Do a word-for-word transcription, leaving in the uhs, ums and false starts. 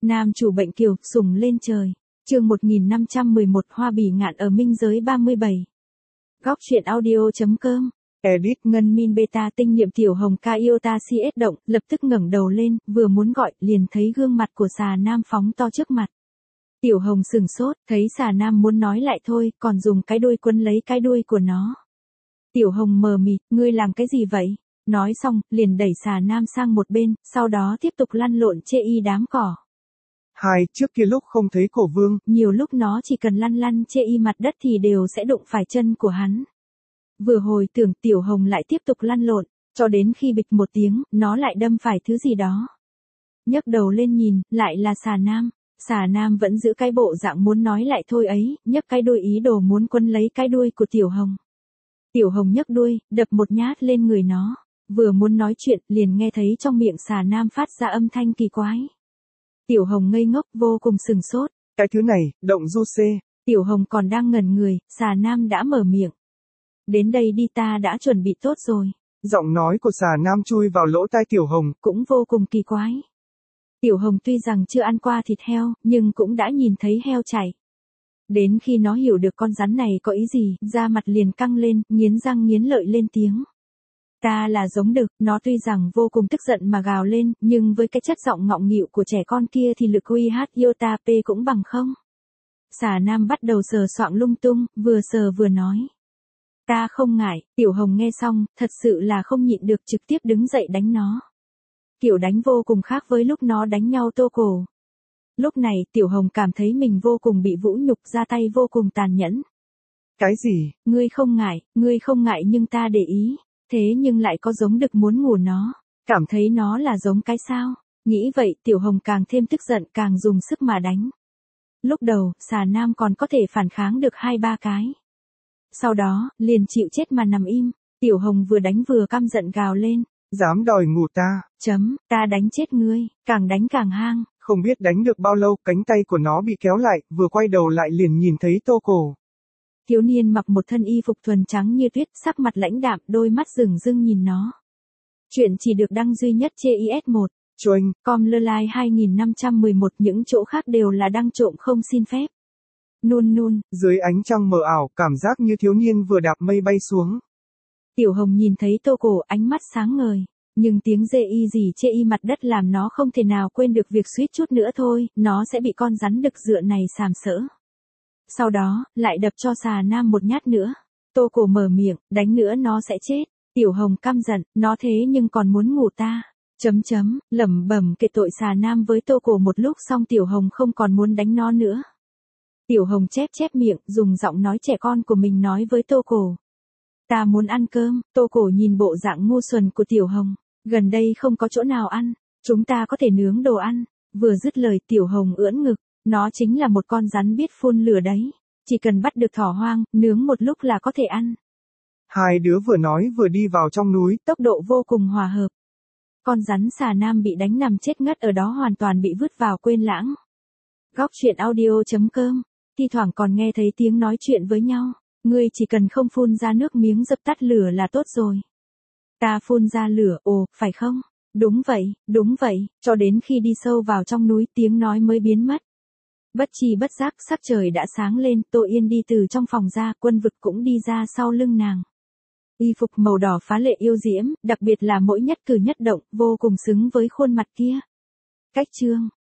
Nam chủ bệnh kiều, sủng lên trời. Chương một nghìn năm trăm mười một Hoa bỉ ngạn ở minh giới ba mươi bảy. Góc truyện audio.com. Edit Ngân Min Beta tinh nhiệm Tiểu Hồng ca Iota xê ét động, lập tức ngẩng đầu lên, vừa muốn gọi, liền thấy gương mặt của xà nam phóng to trước mặt. Tiểu Hồng sừng sốt, thấy xà nam muốn nói lại thôi, còn dùng cái đuôi quấn lấy cái đuôi của nó. Tiểu Hồng mờ mịt, ngươi làm cái gì vậy? Nói xong, liền đẩy xà nam sang một bên, sau đó tiếp tục lăn lộn chê y đám cỏ. Hai, trước kia lúc không thấy cổ vương, nhiều lúc nó chỉ cần lăn lăn chê y mặt đất thì đều sẽ đụng phải chân của hắn. Vừa hồi tưởng Tiểu Hồng lại tiếp tục lăn lộn, cho đến khi bịch một tiếng, nó lại đâm phải thứ gì đó. Nhấc đầu lên nhìn, lại là xà nam. Xà nam vẫn giữ cái bộ dạng muốn nói lại thôi ấy, nhấc cái đuôi ý đồ muốn quấn lấy cái đuôi của Tiểu Hồng. Tiểu Hồng nhấc đuôi, đập một nhát lên người nó. Vừa muốn nói chuyện, liền nghe thấy trong miệng xà nam phát ra âm thanh kỳ quái. Tiểu Hồng ngây ngốc vô cùng sừng sốt. Cái thứ này, động du xê. Tiểu Hồng còn đang ngẩn người, xà nam đã mở miệng. Đến đây đi, ta đã chuẩn bị tốt rồi. Giọng nói của xà nam chui vào lỗ tai Tiểu Hồng. Cũng vô cùng kỳ quái. Tiểu Hồng tuy rằng chưa ăn qua thịt heo, nhưng cũng đã nhìn thấy heo chạy. Đến khi nó hiểu được con rắn này có ý gì, da mặt liền căng lên, nghiến răng nghiến lợi lên tiếng. Ta là giống đực, nó tuy rằng vô cùng tức giận mà gào lên, nhưng với cái chất giọng ngọng nghịu của trẻ con kia thì lực uy hát iota p cũng bằng không. Xà nam bắt đầu sờ soạng lung tung, vừa sờ vừa nói. Ta không ngại. Tiểu Hồng nghe xong, thật sự là không nhịn được, trực tiếp đứng dậy đánh nó. Kiểu đánh vô cùng khác với lúc nó đánh nhau tô cổ. Lúc này, Tiểu Hồng cảm thấy mình vô cùng bị vũ nhục, ra tay vô cùng tàn nhẫn. Cái gì? Ngươi không ngại, ngươi không ngại nhưng ta để ý. Thế nhưng lại có giống đực muốn ngủ nó. Cảm thấy nó là giống cái sao? Nghĩ vậy, Tiểu Hồng càng thêm tức giận, càng dùng sức mà đánh. Lúc đầu, xà nam còn có thể phản kháng được hai ba cái. Sau đó, liền chịu chết mà nằm im. Tiểu Hồng vừa đánh vừa căm giận gào lên. Dám đòi ngủ ta. Chấm, ta đánh chết ngươi, càng đánh càng hang. Không biết đánh được bao lâu, cánh tay của nó bị kéo lại, vừa quay đầu lại liền nhìn thấy tô cổ. Thiếu niên mặc một thân y phục thuần trắng như tuyết, sắc mặt lãnh đạm, đôi mắt rừng rưng nhìn nó. Chuyện chỉ được đăng duy nhất trên i ét một. Choanh. Com lơ lai hai nghìn năm trăm mười một, những chỗ khác đều là đăng trộm không xin phép. Nun nun. Dưới ánh trăng mờ ảo, cảm giác như thiếu niên vừa đạp mây bay xuống. Tiểu Hồng nhìn thấy tô cổ, ánh mắt sáng ngời. Nhưng tiếng dê y gì chê y mặt đất làm nó không thể nào quên được việc suýt chút nữa thôi, nó sẽ bị con rắn đực dựa này sàm sỡ. Sau đó, lại đập cho xà nam một nhát nữa. Tô cổ mở miệng, đánh nữa nó sẽ chết. Tiểu Hồng căm giận, nó thế nhưng còn muốn ngủ ta. Chấm chấm, lẩm bẩm kể tội xà nam với tô cổ một lúc, xong Tiểu Hồng không còn muốn đánh nó nữa. Tiểu Hồng chép chép miệng, dùng giọng nói trẻ con của mình nói với tô cổ. Ta muốn ăn cơm. Tô cổ nhìn bộ dạng ngu xuẩn của Tiểu Hồng. Gần đây không có chỗ nào ăn. Chúng ta có thể nướng đồ ăn. Vừa dứt lời, Tiểu Hồng ưỡn ngực. Nó chính là một con rắn biết phun lửa đấy. Chỉ cần bắt được thỏ hoang, nướng một lúc là có thể ăn. Hai đứa vừa nói vừa đi vào trong núi. Tốc độ vô cùng hòa hợp. Con rắn xà nam bị đánh nằm chết ngất ở đó, hoàn toàn bị vứt vào quên lãng. Góc truyện audio.com. Thi thoảng còn nghe thấy tiếng nói chuyện với nhau. Ngươi chỉ cần không phun ra nước miếng dập tắt lửa là tốt rồi. Ta phun ra lửa, ồ, phải không? Đúng vậy, đúng vậy, cho đến khi đi sâu vào trong núi tiếng nói mới biến mất. Bất chi bất giác, sắc trời đã sáng lên, Tô Yên đi từ trong phòng ra, Quân Vực cũng đi ra sau lưng nàng. Y phục màu đỏ phá lệ yêu diễm, đặc biệt là mỗi nhất cử nhất động, vô cùng xứng với khuôn mặt kia. Cách chương.